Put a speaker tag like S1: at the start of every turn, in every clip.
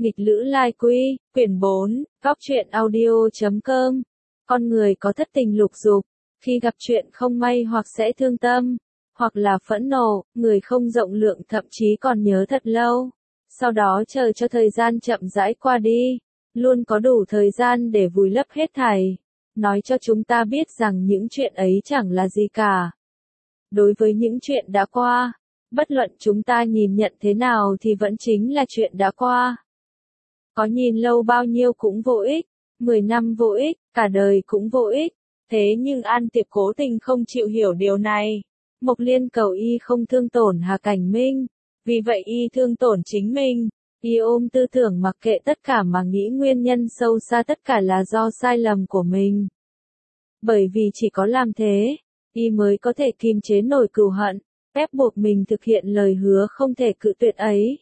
S1: Nghịch Lữ Lai Quy, quyển 4, góc truyện audio.com. Con người có thất tình lục dục, khi gặp chuyện không may hoặc sẽ thương tâm, hoặc là phẫn nộ, người không rộng lượng thậm chí còn nhớ thật lâu. Sau đó chờ cho thời gian chậm rãi qua đi, luôn có đủ thời gian để vùi lấp hết thảy, nói cho chúng ta biết rằng những chuyện ấy chẳng là gì cả. Đối với những chuyện đã qua, bất luận chúng ta nhìn nhận thế nào thì vẫn chính là chuyện đã qua. Có nhìn lâu bao nhiêu cũng vô ích, 10 năm vô ích, cả đời cũng vô ích. Thế nhưng An Tiệp cố tình không chịu hiểu điều này. Mộc Liên cầu y không thương tổn Hà Cảnh Minh, vì vậy y thương tổn chính mình. Y ôm tư tưởng mặc kệ tất cả mà nghĩ nguyên nhân sâu xa tất cả là do sai lầm của mình. Bởi vì chỉ có làm thế, y mới có thể kiềm chế nổi cừu hận, ép buộc mình thực hiện lời hứa không thể cự tuyệt ấy.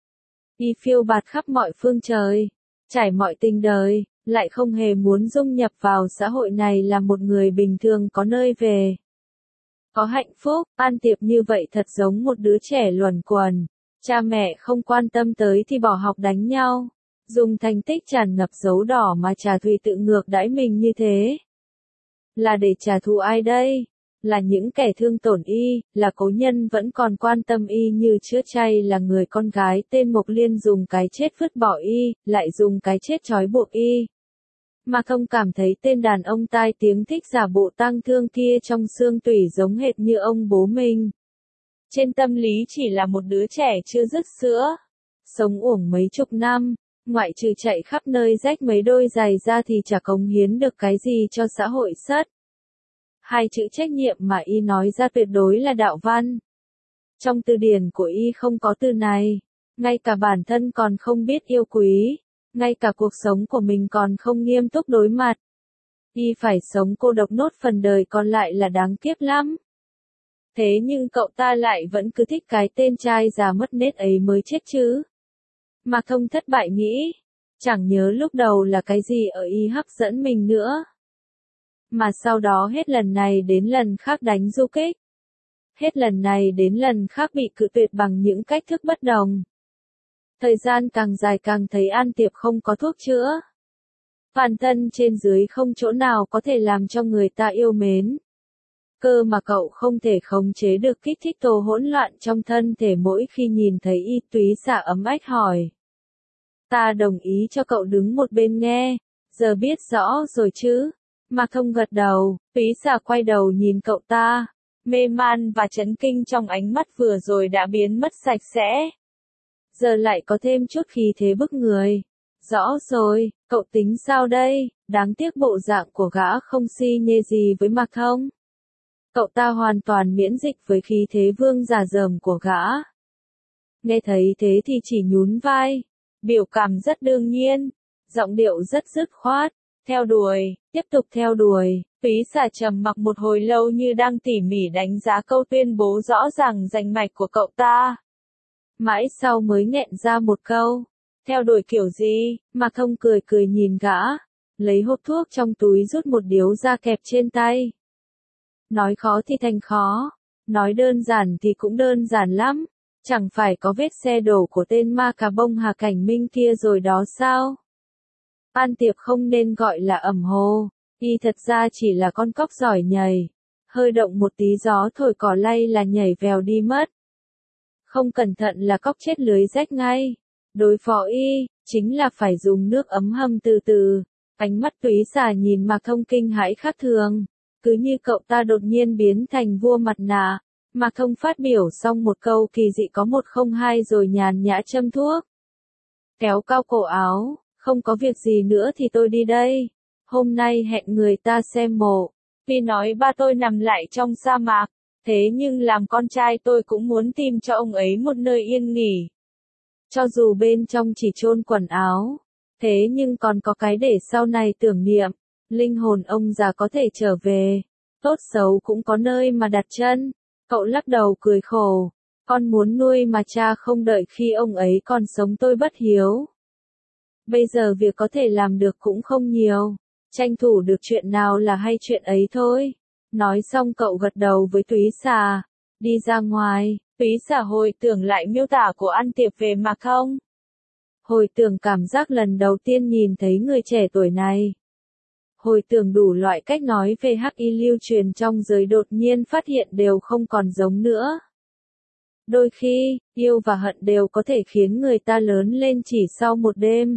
S1: Y phiêu bạt khắp mọi phương trời, trải mọi tình đời, lại không hề muốn dung nhập vào xã hội này là một người bình thường có nơi về. Có hạnh phúc, An Tiệp như vậy thật giống một đứa trẻ luẩn quẩn. Cha mẹ không quan tâm tới thì bỏ học đánh nhau, dùng thành tích tràn ngập dấu đỏ mà trả thù tự ngược đãi mình như thế. Là để trả thù ai đây? Là những kẻ thương tổn y, là cố nhân vẫn còn quan tâm y như chữa chay, là người con gái tên Mộc Liên dùng cái chết vứt bỏ y, lại dùng cái chết trói buộc y. Mà không cảm thấy tên đàn ông tai tiếng thích giả bộ tang thương kia trong xương tủy giống hệt như ông bố mình. Trên tâm lý chỉ là một đứa trẻ chưa dứt sữa, sống uổng mấy chục năm, ngoại trừ chạy khắp nơi rách mấy đôi giày ra thì chả cống hiến được cái gì cho xã hội sất. Hai chữ trách nhiệm mà y nói ra tuyệt đối là đạo văn. Trong từ điển của y không có từ này, ngay cả bản thân còn không biết yêu quý, ngay cả cuộc sống của mình còn không nghiêm túc đối mặt. Y phải sống cô độc nốt phần đời còn lại là đáng kiếp lắm. Thế nhưng cậu ta lại vẫn cứ thích cái tên trai già mất nết ấy mới chết chứ. Mạc Thông thất bại nghĩ, chẳng nhớ lúc đầu là cái gì ở y hấp dẫn mình nữa. Mà sau đó hết lần này đến lần khác đánh du kích. Hết lần này đến lần khác bị cự tuyệt bằng những cách thức bất đồng. Thời gian càng dài càng thấy An Tiệp không có thuốc chữa. Toàn thân trên dưới không chỗ nào có thể làm cho người ta yêu mến. Cơ mà cậu không thể khống chế được kích thích tố hỗn loạn trong thân thể mỗi khi nhìn thấy y. Túy Xả ấm ách hỏi. Ta đồng ý cho cậu đứng một bên nghe, giờ biết rõ rồi chứ. Mạc Thông gật đầu, Túy Xả quay đầu nhìn cậu ta, mê man và chấn kinh trong ánh mắt vừa rồi đã biến mất sạch sẽ. Giờ lại có thêm chút khí thế bức người. Rõ rồi, cậu tính sao đây? Đáng tiếc bộ dạng của gã không si nhê gì với Mạc Thông. Cậu ta hoàn toàn miễn dịch với khí thế vương giả dởm của gã. Nghe thấy thế thì chỉ nhún vai, biểu cảm rất đương nhiên, giọng điệu rất dứt khoát, theo đuổi, tiếp tục theo đuổi. Túy Xả trầm mặc một hồi lâu như đang tỉ mỉ đánh giá câu tuyên bố rõ ràng rành mạch của cậu ta. Mãi sau mới nghẹn ra một câu, theo đuổi kiểu gì? Mạc Thông cười cười nhìn gã, lấy hộp thuốc trong túi rút một điếu ra kẹp trên tay. Nói khó thì thành khó, nói đơn giản thì cũng đơn giản lắm, chẳng phải có vết xe đổ của tên ma cà bông Hà Cảnh Minh kia rồi đó sao? An Tiệp không nên gọi là ẩm hồ, y thật ra chỉ là con cóc giỏi nhảy, hơi động một tí gió thổi cỏ lay là nhảy vèo đi mất. Không cẩn thận là cóc chết lưới rách ngay. Đối phó y, chính là phải dùng nước ấm hâm từ từ. Ánh mắt Túy Xả nhìn Mạc Thông kinh hãi khác thường, cứ như cậu ta đột nhiên biến thành vua mặt nạ. Mạc Thông phát biểu xong một câu kỳ dị có 102 rồi nhàn nhã châm thuốc. Kéo cao cổ áo, không có việc gì nữa thì tôi đi đây. Hôm nay hẹn người ta xem mộ. Vì nói ba tôi nằm lại trong sa mạc, thế nhưng làm con trai tôi cũng muốn tìm cho ông ấy một nơi yên nghỉ. Cho dù bên trong chỉ chôn quần áo, thế nhưng còn có cái để sau này tưởng niệm. Linh hồn ông già có thể trở về, tốt xấu cũng có nơi mà đặt chân. Cậu lắc đầu cười khổ, con muốn nuôi mà cha không đợi khi ông ấy còn sống tôi bất hiếu. Bây giờ việc có thể làm được cũng không nhiều, tranh thủ được chuyện nào là hay chuyện ấy thôi. Nói xong cậu gật đầu với Túy Xả, đi ra ngoài. Túy Xả hồi tưởng lại miêu tả của An Tiệp về Mạc Thông. Hồi tưởng cảm giác lần đầu tiên nhìn thấy người trẻ tuổi này. Hồi tưởng đủ loại cách nói về hắc y lưu truyền trong giới đột nhiên phát hiện đều không còn giống nữa. Đôi khi, yêu và hận đều có thể khiến người ta lớn lên chỉ sau một đêm.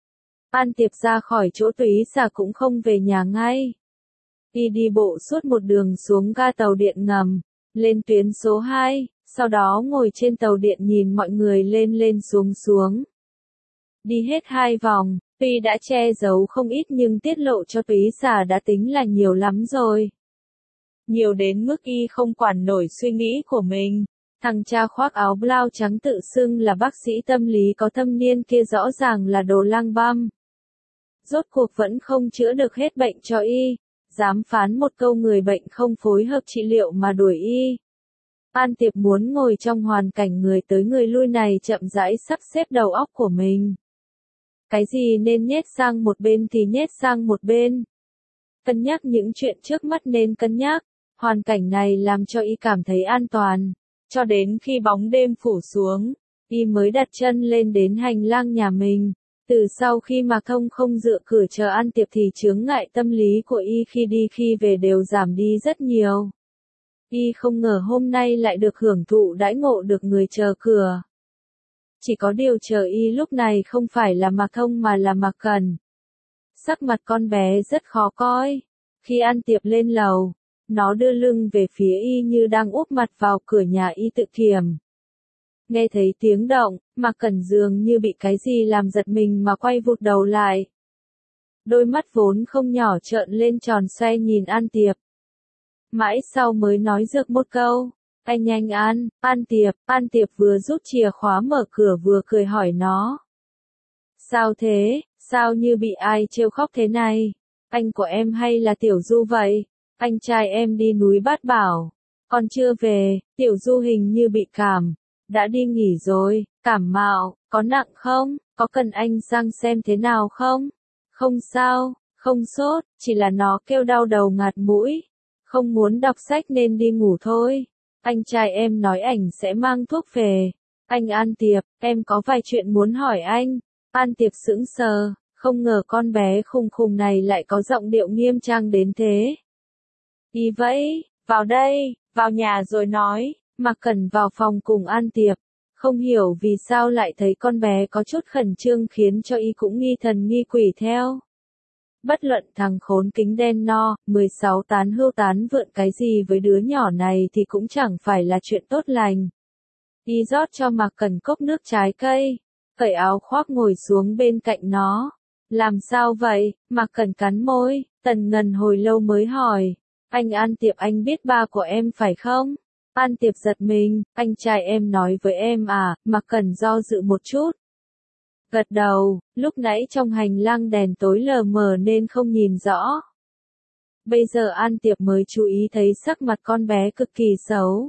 S1: An Tiệp ra khỏi chỗ Túy Xà cũng không về nhà ngay. Y đi bộ suốt một đường xuống ga tàu điện ngầm, lên tuyến số 2, sau đó ngồi trên tàu điện nhìn mọi người lên lên xuống xuống. Đi hết 2 vòng, tuy đã che giấu không ít nhưng tiết lộ cho Túy Xà đã tính là nhiều lắm rồi. Nhiều đến mức Y không quản nổi suy nghĩ của mình. Thằng cha khoác áo blau trắng tự xưng là bác sĩ tâm lý có thâm niên kia rõ ràng là đồ lang băm. Rốt cuộc vẫn không chữa được hết bệnh cho Y, dám phán một câu người bệnh không phối hợp trị liệu mà đuổi Y. An Tiệp muốn ngồi trong hoàn cảnh người tới người lui này chậm rãi sắp xếp đầu óc của mình. Cái gì nên nhét sang một bên thì nhét sang một bên. Cân nhắc những chuyện trước mắt nên cân nhắc, hoàn cảnh này làm cho Y cảm thấy an toàn. Cho đến khi bóng đêm phủ xuống, Y mới đặt chân lên đến hành lang nhà mình. Từ sau khi Mạc Thông không dựa cửa chờ An Tiệp thì chướng ngại tâm lý của Y khi đi khi về đều giảm đi rất nhiều. Y không ngờ hôm nay lại được hưởng thụ đãi ngộ được người chờ cửa. Chỉ có điều chờ Y lúc này không phải là Mạc Thông mà là Mạc Cần. Sắc mặt con bé rất khó coi. Khi An Tiệp lên lầu, nó đưa lưng về phía Y như đang úp mặt vào cửa nhà Y tự kiềm. Nghe thấy tiếng động, Mạc Cẩn dường như bị cái gì làm giật mình mà quay vụt đầu lại. Đôi mắt vốn không nhỏ trợn lên tròn xoe nhìn An Tiệp. Mãi sau mới nói dược một câu, anh nhanh An Tiệp vừa rút chìa khóa mở cửa vừa cười hỏi nó. Sao thế, sao như bị ai trêu khóc thế này, anh của em hay là Tiểu Du vậy, anh trai em đi núi Bát Bảo, còn chưa về, Tiểu Du hình như bị cảm, đã đi nghỉ rồi, cảm mạo, có nặng không, có cần anh sang xem thế nào không? Không sao, không sốt, chỉ là nó kêu đau đầu ngạt mũi. Không muốn đọc sách nên đi ngủ thôi. Anh trai em nói ảnh sẽ mang thuốc về. Anh An Tiệp, em có vài chuyện muốn hỏi anh. An Tiệp sững sờ, không ngờ con bé khùng khùng này lại có giọng điệu nghiêm trang đến thế. Đi vậy, vào đây, vào nhà rồi nói. Mạc Cẩn vào phòng cùng An Tiệp. Không hiểu vì sao lại thấy con bé có chút khẩn trương khiến cho Y cũng nghi thần nghi quỷ theo. Bất luận thằng khốn kính đen no, 16 tán hưu tán vượn cái gì với đứa nhỏ này thì cũng chẳng phải là chuyện tốt lành. Y rót cho Mạc Cẩn cốc nước trái cây, cởi áo khoác ngồi xuống bên cạnh nó. Làm sao vậy? Mạc Cẩn cắn môi, Tần Ngần hồi lâu mới hỏi. Anh An Tiệp, anh biết ba của em phải không? An Tiệp giật mình, anh trai em nói với em à? Mạc Cẩn do dự một chút. Gật đầu, lúc nãy trong hành lang đèn tối lờ mờ nên không nhìn rõ. Bây giờ An Tiệp mới chú ý thấy sắc mặt con bé cực kỳ xấu.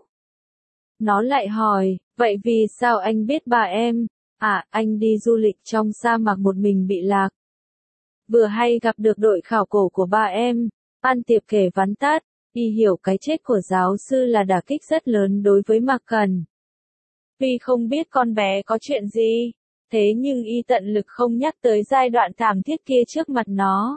S1: Nó lại hỏi, vậy vì sao anh biết bà em? À, anh đi du lịch trong sa mạc một mình bị lạc. Vừa hay gặp được đội khảo cổ của bà em. An Tiệp kể vắn tắt, Y hiểu cái chết của giáo sư là đả kích rất lớn đối với Mạc Cần. Tuy không biết con bé có chuyện gì, thế nhưng Y tận lực không nhắc tới giai đoạn thảm thiết kia trước mặt nó.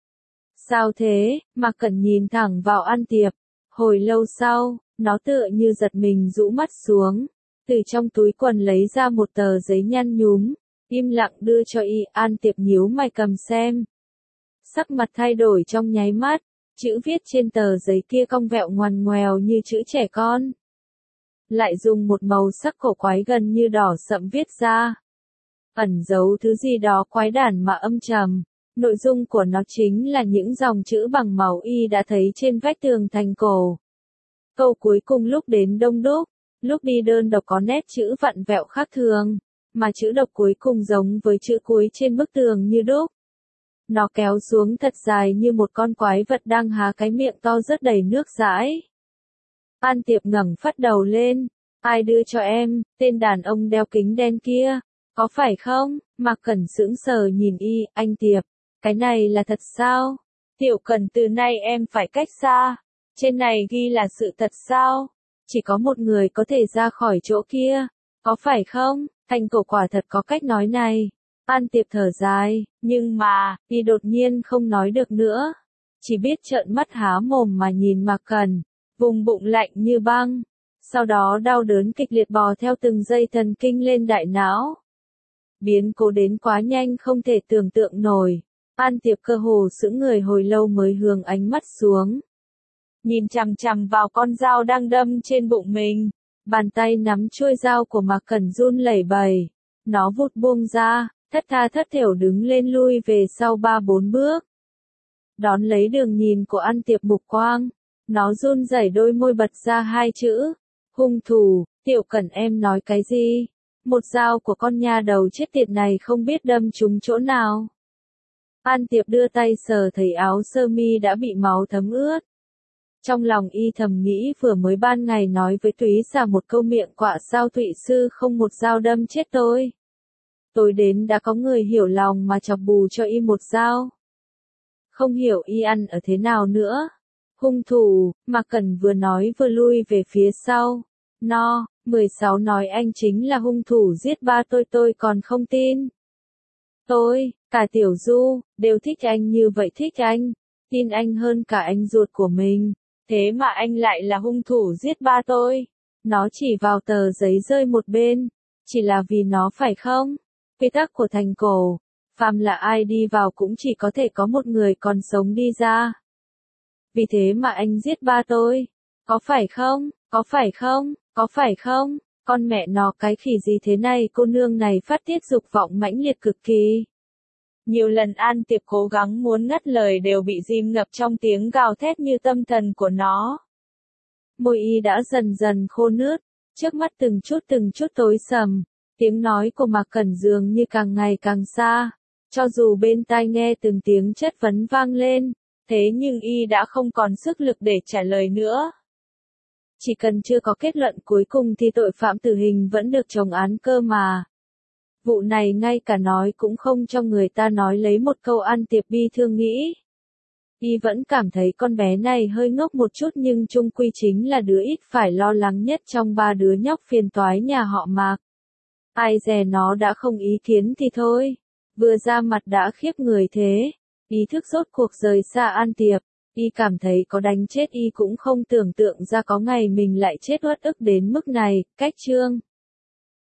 S1: Sao thế? Mạc Cẩn nhìn thẳng vào An Tiệp. Hồi lâu sau, nó tựa như giật mình rũ mắt xuống. Từ trong túi quần lấy ra một tờ giấy nhăn nhúm. Im lặng đưa cho Y. An Tiệp nhíu mày cầm xem. Sắc mặt thay đổi trong nháy mắt. Chữ viết trên tờ giấy kia cong vẹo ngoằn ngoèo như chữ trẻ con. Lại dùng một màu sắc cổ quái gần như đỏ sậm viết ra. Ẩn giấu thứ gì đó quái đản mà âm trầm. Nội dung của nó chính là những dòng chữ bằng màu Y đã thấy trên vách tường thành cổ. Câu cuối cùng lúc đến đông đúc, lúc đi đơn độc có nét chữ vặn vẹo khác thường, mà chữ độc cuối cùng giống với chữ cuối trên bức tường như đúc. Nó kéo xuống thật dài như một con quái vật đang há cái miệng to rất đầy nước dãi. An Tiệp ngẩng phát đầu lên. Ai đưa cho em, tên đàn ông đeo kính đen kia, có phải không? Mạc Cẩn sững sờ nhìn Y, anh Tiệp, cái này là thật sao? Tiểu Cẩn, từ nay em phải cách xa. Trên này ghi là sự thật sao? Chỉ có một người có thể ra khỏi chỗ kia, có phải không? Thành cổ quả thật có cách nói này. An Tiệp thở dài, nhưng mà, y đột nhiên không nói được nữa. Chỉ biết trợn mắt há mồm mà nhìn Mạc Cẩn, vùng bụng lạnh như băng. Sau đó đau đớn kịch liệt bò theo từng dây thần kinh lên đại não. Biến cố đến quá nhanh không thể tưởng tượng nổi. An Tiệp cơ hồ sững người hồi lâu mới hướng ánh mắt xuống. Nhìn chằm chằm vào con dao đang đâm trên bụng mình. Bàn tay nắm chuôi dao của Mạc Cẩn run lẩy bẩy. Nó vụt buông ra, thất tha thất thểu đứng lên lui về sau 3-4 bước. Đón lấy đường nhìn của An Tiệp mục quang. Nó run rẩy đôi môi bật ra 2 chữ. Hung thủ. Tiểu Cẩn em nói cái gì? Một dao của con nha đầu chết tiệt này không biết đâm trúng chỗ nào. An Tiệp đưa tay sờ thấy áo sơ mi đã bị máu thấm ướt. Trong lòng y thầm nghĩ vừa mới ban ngày nói với Túy Xà một câu miệng quạ sao Thụy sư không một dao đâm chết tôi. Tối đến đã có người hiểu lòng mà chọc bù cho y một dao. Không hiểu y ăn ở thế nào nữa. Hung thủ, Mạc Cẩn vừa nói vừa lui về phía sau. No, 16 nói anh chính là hung thủ giết ba tôi còn không tin. Tôi, cả Tiểu Du, đều thích anh như vậy thích anh. Tin anh hơn cả anh ruột của mình. Thế mà anh lại là hung thủ giết ba tôi. Nó chỉ vào tờ giấy rơi một bên. Chỉ là vì nó phải không? Quy tắc của thành cổ. Phàm là ai đi vào cũng chỉ có thể có một người còn sống đi ra. Vì thế mà anh giết ba tôi. Có phải không? Có phải không? Có phải không? Con mẹ nó cái khỉ gì thế này, cô nương này phát tiết dục vọng mãnh liệt cực kỳ. Nhiều lần An Tiệp cố gắng muốn ngắt lời đều bị ghim ngập trong tiếng gào thét như tâm thần của nó. Môi y đã dần dần khô nướt, trước mắt từng chút tối sầm, tiếng nói của Mạc Cẩn dường như càng ngày càng xa, cho dù bên tai nghe từng tiếng chất vấn vang lên, thế nhưng y đã không còn sức lực để trả lời nữa. Chỉ cần chưa có kết luận cuối cùng thì tội phạm tử hình vẫn được chồng án cơ mà. Vụ này ngay cả nói cũng không cho người ta nói lấy một câu. An Tiệp bi thương nghĩ. Y vẫn cảm thấy con bé này hơi ngốc một chút nhưng chung quy chính là đứa ít phải lo lắng nhất trong 3 đứa nhóc phiền toái nhà họ Mạc. Ai dè nó đã không ý kiến thì thôi. Vừa ra mặt đã khiếp người thế. Ý thức rốt cuộc rời xa An Tiệp. Y cảm thấy có đánh chết y cũng không tưởng tượng ra có ngày mình lại chết uất ức đến mức này. Cách chương